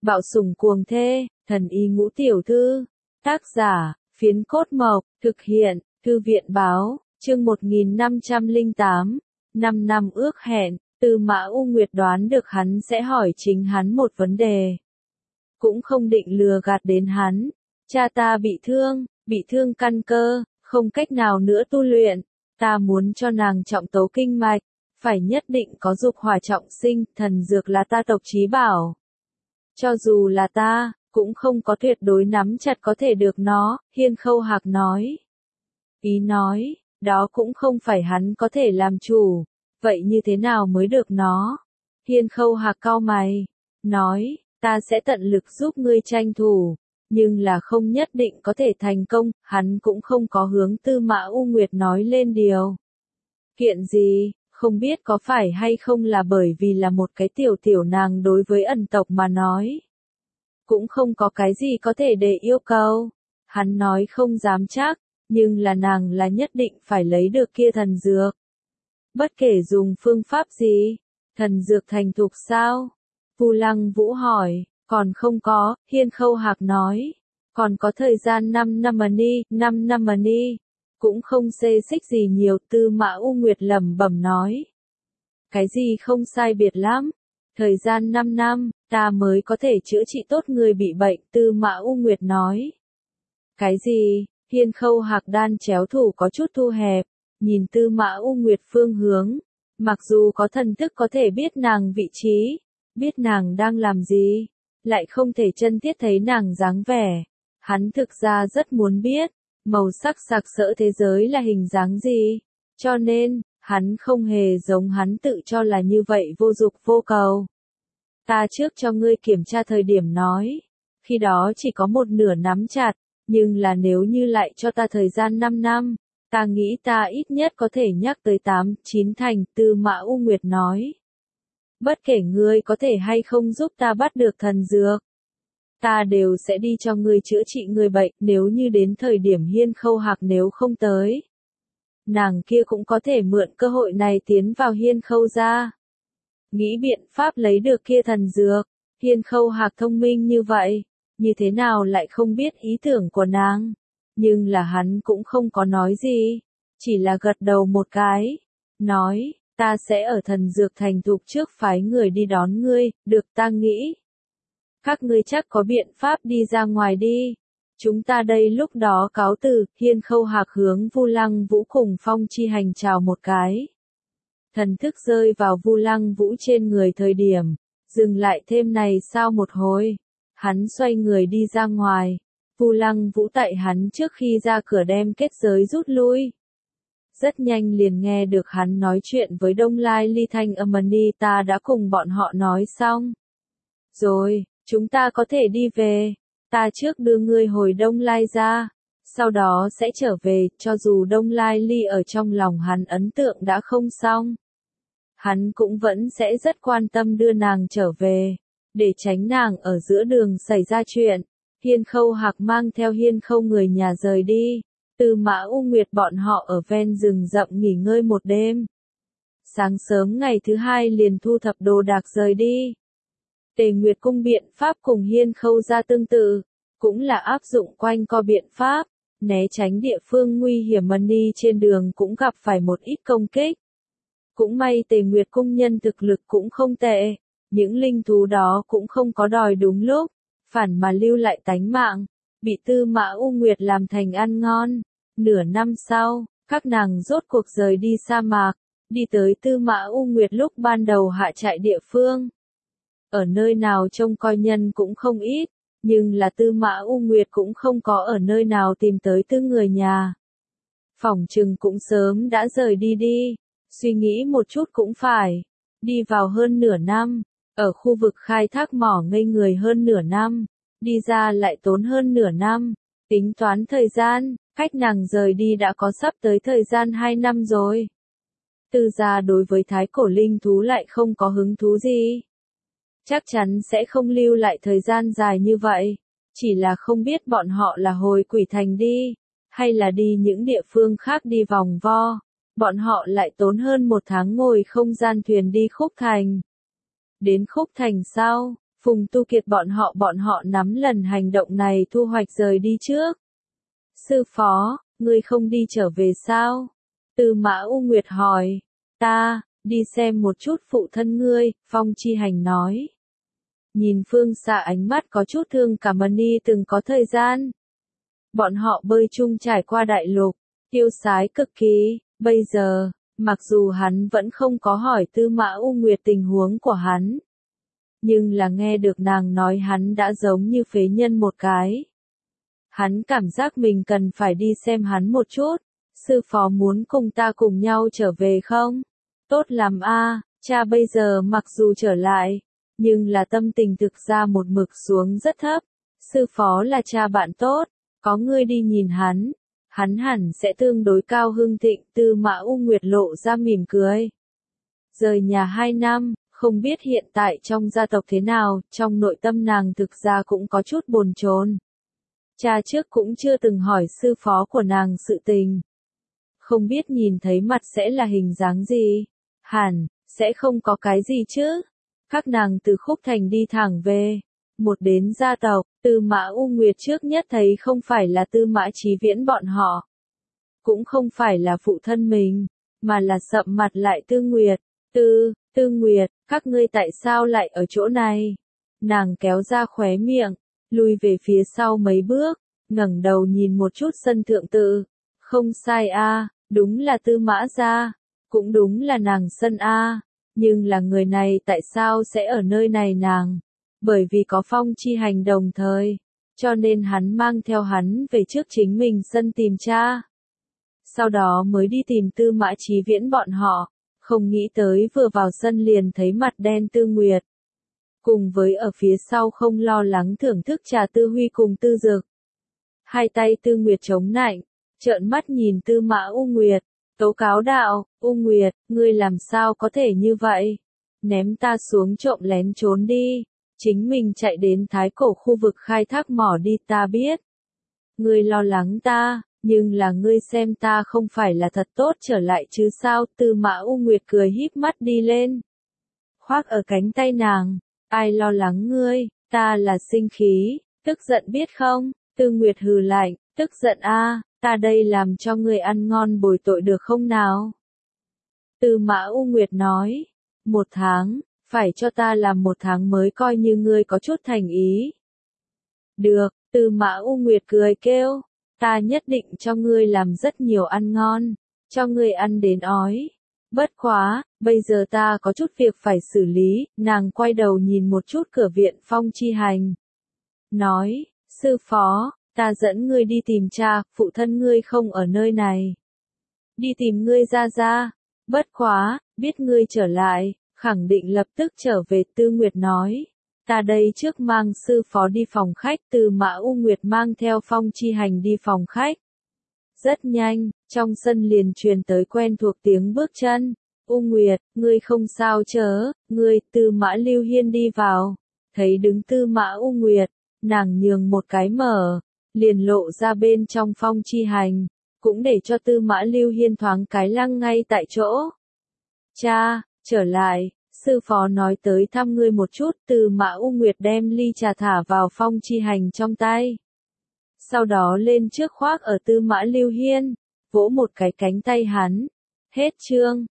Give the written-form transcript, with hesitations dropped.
Bạo sủng cuồng thê, thần y ngũ tiểu thư. Tác giả, Phiến Cốt Mộc, thực hiện, Thư viện báo, chương 1508, 5 năm ước hẹn, Tư Mã U Nguyệt đoán được hắn sẽ hỏi chính hắn một vấn đề. Cũng không định lừa gạt đến hắn. Cha ta bị thương căn cơ, không cách nào nữa tu luyện. Ta muốn cho nàng trọng tấu kinh mạch, phải nhất định có dục hỏa trọng sinh, thần dược là ta tộc chí bảo. Cho dù là ta, cũng không có tuyệt đối nắm chặt có thể được nó, Hiên Khâu Hạc nói. Ý nói, đó cũng không phải hắn có thể làm chủ, vậy như thế nào mới được nó? Hiên Khâu Hạc cau mày, nói, ta sẽ tận lực giúp ngươi tranh thủ, nhưng là không nhất định có thể thành công, hắn cũng không có hướng Tư Mã U Nguyệt nói lên điều. Kiện gì, không biết có phải hay không là bởi vì là một cái tiểu nàng đối với ẩn tộc mà nói. Cũng không có cái gì có thể để yêu cầu. Hắn nói không dám chắc, nhưng là nàng là nhất định phải lấy được kia thần dược. Bất kể dùng phương pháp gì, thần dược thành thục sao? Vu Lăng Vũ hỏi, còn không có, Hiên Khâu Hạc nói. Còn có thời gian 5 năm mà đi. Cũng không xê xích gì nhiều, Tư Mã U Nguyệt lẩm bẩm nói. Cái gì không sai biệt lắm, thời gian 5 năm, ta mới có thể chữa trị tốt người bị bệnh, Tư Mã U Nguyệt nói. Cái gì, Hiên Khâu Hạc đan chéo thủ có chút thu hẹp, nhìn Tư Mã U Nguyệt phương hướng, mặc dù có thần thức có thể biết nàng vị trí, biết nàng đang làm gì, lại không thể chân thiết thấy nàng dáng vẻ. Hắn thực ra rất muốn biết, màu sắc sặc sỡ thế giới là hình dáng gì, cho nên, hắn không hề giống hắn tự cho là như vậy vô dục vô cầu. Ta trước cho ngươi kiểm tra thời điểm nói, khi đó chỉ có một nửa nắm chặt, nhưng là nếu như lại cho ta thời gian 5 năm, ta nghĩ ta ít nhất có thể nhắc tới 8, 9 thành, Tư Mã U Nguyệt nói. Bất kể ngươi có thể hay không giúp ta bắt được thần dược, ta đều sẽ đi cho ngươi chữa trị người bệnh, nếu như đến thời điểm Hiên Khâu Hạc nếu không tới. Nàng kia cũng có thể mượn cơ hội này tiến vào Hiên Khâu gia. Nghĩ biện pháp lấy được kia thần dược, Hiên Khâu Hạc thông minh như vậy, như thế nào lại không biết ý tưởng của nàng. Nhưng là hắn cũng không có nói gì, chỉ là gật đầu một cái, nói, ta sẽ ở thần dược thành thục trước phái người đi đón ngươi, được ta nghĩ. Các ngươi chắc có biện pháp đi ra ngoài đi. Chúng ta đây lúc đó cáo từ, Hiên Khâu Hạc hướng Vu Lăng Vũ cùng Phong Chi Hành chào một cái. Thần thức rơi vào Vu Lăng Vũ trên người thời điểm, dừng lại thêm này sao một hồi. Hắn xoay người đi ra ngoài. Vu Lăng Vũ tại hắn trước khi ra cửa đem kết giới rút lui. Rất nhanh liền nghe được hắn nói chuyện với Đông Lai Ly Thanh Amani, ta đã cùng bọn họ nói xong. Rồi, chúng ta có thể đi về. Ta trước đưa ngươi hồi Đông Lai ra, sau đó sẽ trở về, cho dù Đông Lai Ly ở trong lòng hắn ấn tượng đã không xong. Hắn cũng vẫn sẽ rất quan tâm đưa nàng trở về, để tránh nàng ở giữa đường xảy ra chuyện. Hiên Khâu Hạc mang theo Hiên Khâu người nhà rời đi, Tư Mã U Nguyệt bọn họ ở ven rừng rậm nghỉ ngơi một đêm. Sáng sớm ngày thứ hai liền thu thập đồ đạc rời đi. Tề Nguyệt cung biện pháp cùng Hiên Khâu gia tương tự, cũng là áp dụng quanh co biện pháp, né tránh địa phương nguy hiểm mà đi trên đường cũng gặp phải một ít công kích. Cũng may Tề Nguyệt cung nhân thực lực cũng không tệ, những linh thú đó cũng không có đòi đúng lúc, phản mà lưu lại tánh mạng, bị Tư Mã U Nguyệt làm thành ăn ngon. Nửa năm sau, các nàng rốt cuộc rời đi sa mạc, đi tới Tư Mã U Nguyệt lúc ban đầu hạ trại địa phương. Ở nơi nào trông coi nhân cũng không ít, nhưng là Tư Mã U Nguyệt cũng không có ở nơi nào tìm tới tư người nhà. Phỏng chừng cũng sớm đã rời đi, suy nghĩ một chút cũng phải. Đi vào hơn nửa năm, ở khu vực khai thác mỏ ngây người hơn nửa năm, đi ra lại tốn hơn nửa năm, tính toán thời gian, cách nàng rời đi đã có sắp tới thời gian 2 năm rồi. Tư gia đối với thái cổ linh thú lại không có hứng thú gì. Chắc chắn sẽ không lưu lại thời gian dài như vậy, chỉ là không biết bọn họ là hồi Quỷ Thành đi, hay là đi những địa phương khác đi vòng vo. Bọn họ lại tốn hơn 1 tháng ngồi không gian thuyền đi Khúc Thành. Đến Khúc Thành sau, Phùng Tu Kiệt bọn họ nắm lần hành động này thu hoạch rời đi trước. Sư phó, ngươi không đi trở về sao? Tư Mã U Nguyệt hỏi. Ta, đi xem một chút phụ thân ngươi, Phong Chi Hành nói. Nhìn phương xa ánh mắt có chút thương cảm Mani từng có thời gian. Bọn họ bơi chung trải qua đại lục, tiêu sái cực kỳ, bây giờ, mặc dù hắn vẫn không có hỏi Tư Mã U Nguyệt tình huống của hắn. Nhưng là nghe được nàng nói hắn đã giống như phế nhân một cái. Hắn cảm giác mình cần phải đi xem hắn một chút. Sư phó muốn cùng ta cùng nhau trở về không? Tốt lắm a, cha bây giờ mặc dù trở lại, nhưng là tâm tình thực ra một mực xuống rất thấp. Sư phó là cha bạn tốt, có ngươi đi nhìn hắn hẳn sẽ tương đối cao hưng thịnh. Tư Mã U Nguyệt lộ ra mỉm cười. Rời nhà 2 năm, không biết hiện tại trong gia tộc thế nào, trong nội tâm nàng thực ra cũng có chút bồn chồn. Cha trước cũng chưa từng hỏi sư phó của nàng sự tình. Không biết nhìn thấy mặt sẽ là hình dáng gì. Hẳn, sẽ không có cái gì chứ. Các nàng từ Khúc Thành đi thẳng về. Một đến gia tộc, Tư Mã U Nguyệt trước nhất thấy không phải là Tư Mã Chí Viễn bọn họ. Cũng không phải là phụ thân mình, mà là sậm mặt lại Tư Nguyệt. Tư Nguyệt, các ngươi tại sao lại ở chỗ này? Nàng kéo ra khóe miệng, lùi về phía sau mấy bước, ngẩng đầu nhìn một chút sân thượng tự. Không sai a, đúng là Tư Mã gia, cũng đúng là nàng sân a, nhưng là người này tại sao sẽ ở nơi này nàng? Bởi vì có Phong Chi Hành đồng thời, cho nên hắn mang theo hắn về trước chính mình sân tìm cha. Sau đó mới đi tìm Tư Mã Chí Viễn bọn họ, không nghĩ tới vừa vào sân liền thấy mặt đen Tư Nguyệt. Cùng với ở phía sau không lo lắng thưởng thức trà Tư Huy cùng Tư Dực. Hai tay Tư Nguyệt chống nạnh, trợn mắt nhìn Tư Mã U Nguyệt, tố cáo đạo, U Nguyệt, ngươi làm sao có thể như vậy? Ném ta xuống trộm lén trốn đi, chính mình chạy đến Thái Cổ khu vực khai thác mỏ đi ta biết. Ngươi lo lắng ta, nhưng là ngươi xem ta không phải là thật tốt trở lại chứ sao? Tư Mã U Nguyệt cười híp mắt đi lên. Khoác ở cánh tay nàng, ai lo lắng ngươi, ta là sinh khí, tức giận biết không? Tư Nguyệt hừ lạnh, tức giận a, ta đây làm cho ngươi ăn ngon bồi tội được không nào? Tư Mã U Nguyệt nói, 1 tháng, phải cho ta làm 1 tháng mới coi như ngươi có chút thành ý. Được, Tư Mã U Nguyệt cười kêu, ta nhất định cho ngươi làm rất nhiều ăn ngon, cho ngươi ăn đến ói. Bất quá, bây giờ ta có chút việc phải xử lý, nàng quay đầu nhìn một chút cửa viện Phong Chi Hành. Nói, sư phó, ta dẫn ngươi đi tìm cha, phụ thân ngươi không ở nơi này. Đi tìm ngươi ra ra, bất quá, biết ngươi trở lại, khẳng định lập tức trở về. Tư Nguyệt nói, ta đây trước mang sư phó đi phòng khách. Tư Mã U Nguyệt mang theo Phong Chi Hành đi phòng khách. Rất nhanh, trong sân liền truyền tới quen thuộc tiếng bước chân. U Nguyệt, ngươi không sao chớ, ngươi. Tư Mã Lưu Hiên đi vào, thấy đứng Tư Mã U Nguyệt, nàng nhường một cái mở, liền lộ ra bên trong Phong Chi Hành, cũng để cho Tư Mã Lưu Hiên thoáng cái lăng ngay tại chỗ. Cha, trở lại, sư phó nói tới thăm ngươi một chút. Tư Mã U Nguyệt đem ly trà thả vào Phong Chi Hành trong tay. Sau đó lên trước khoác ở Tư Mã Lưu Hiên, vỗ một cái cánh tay hắn. Hết chương.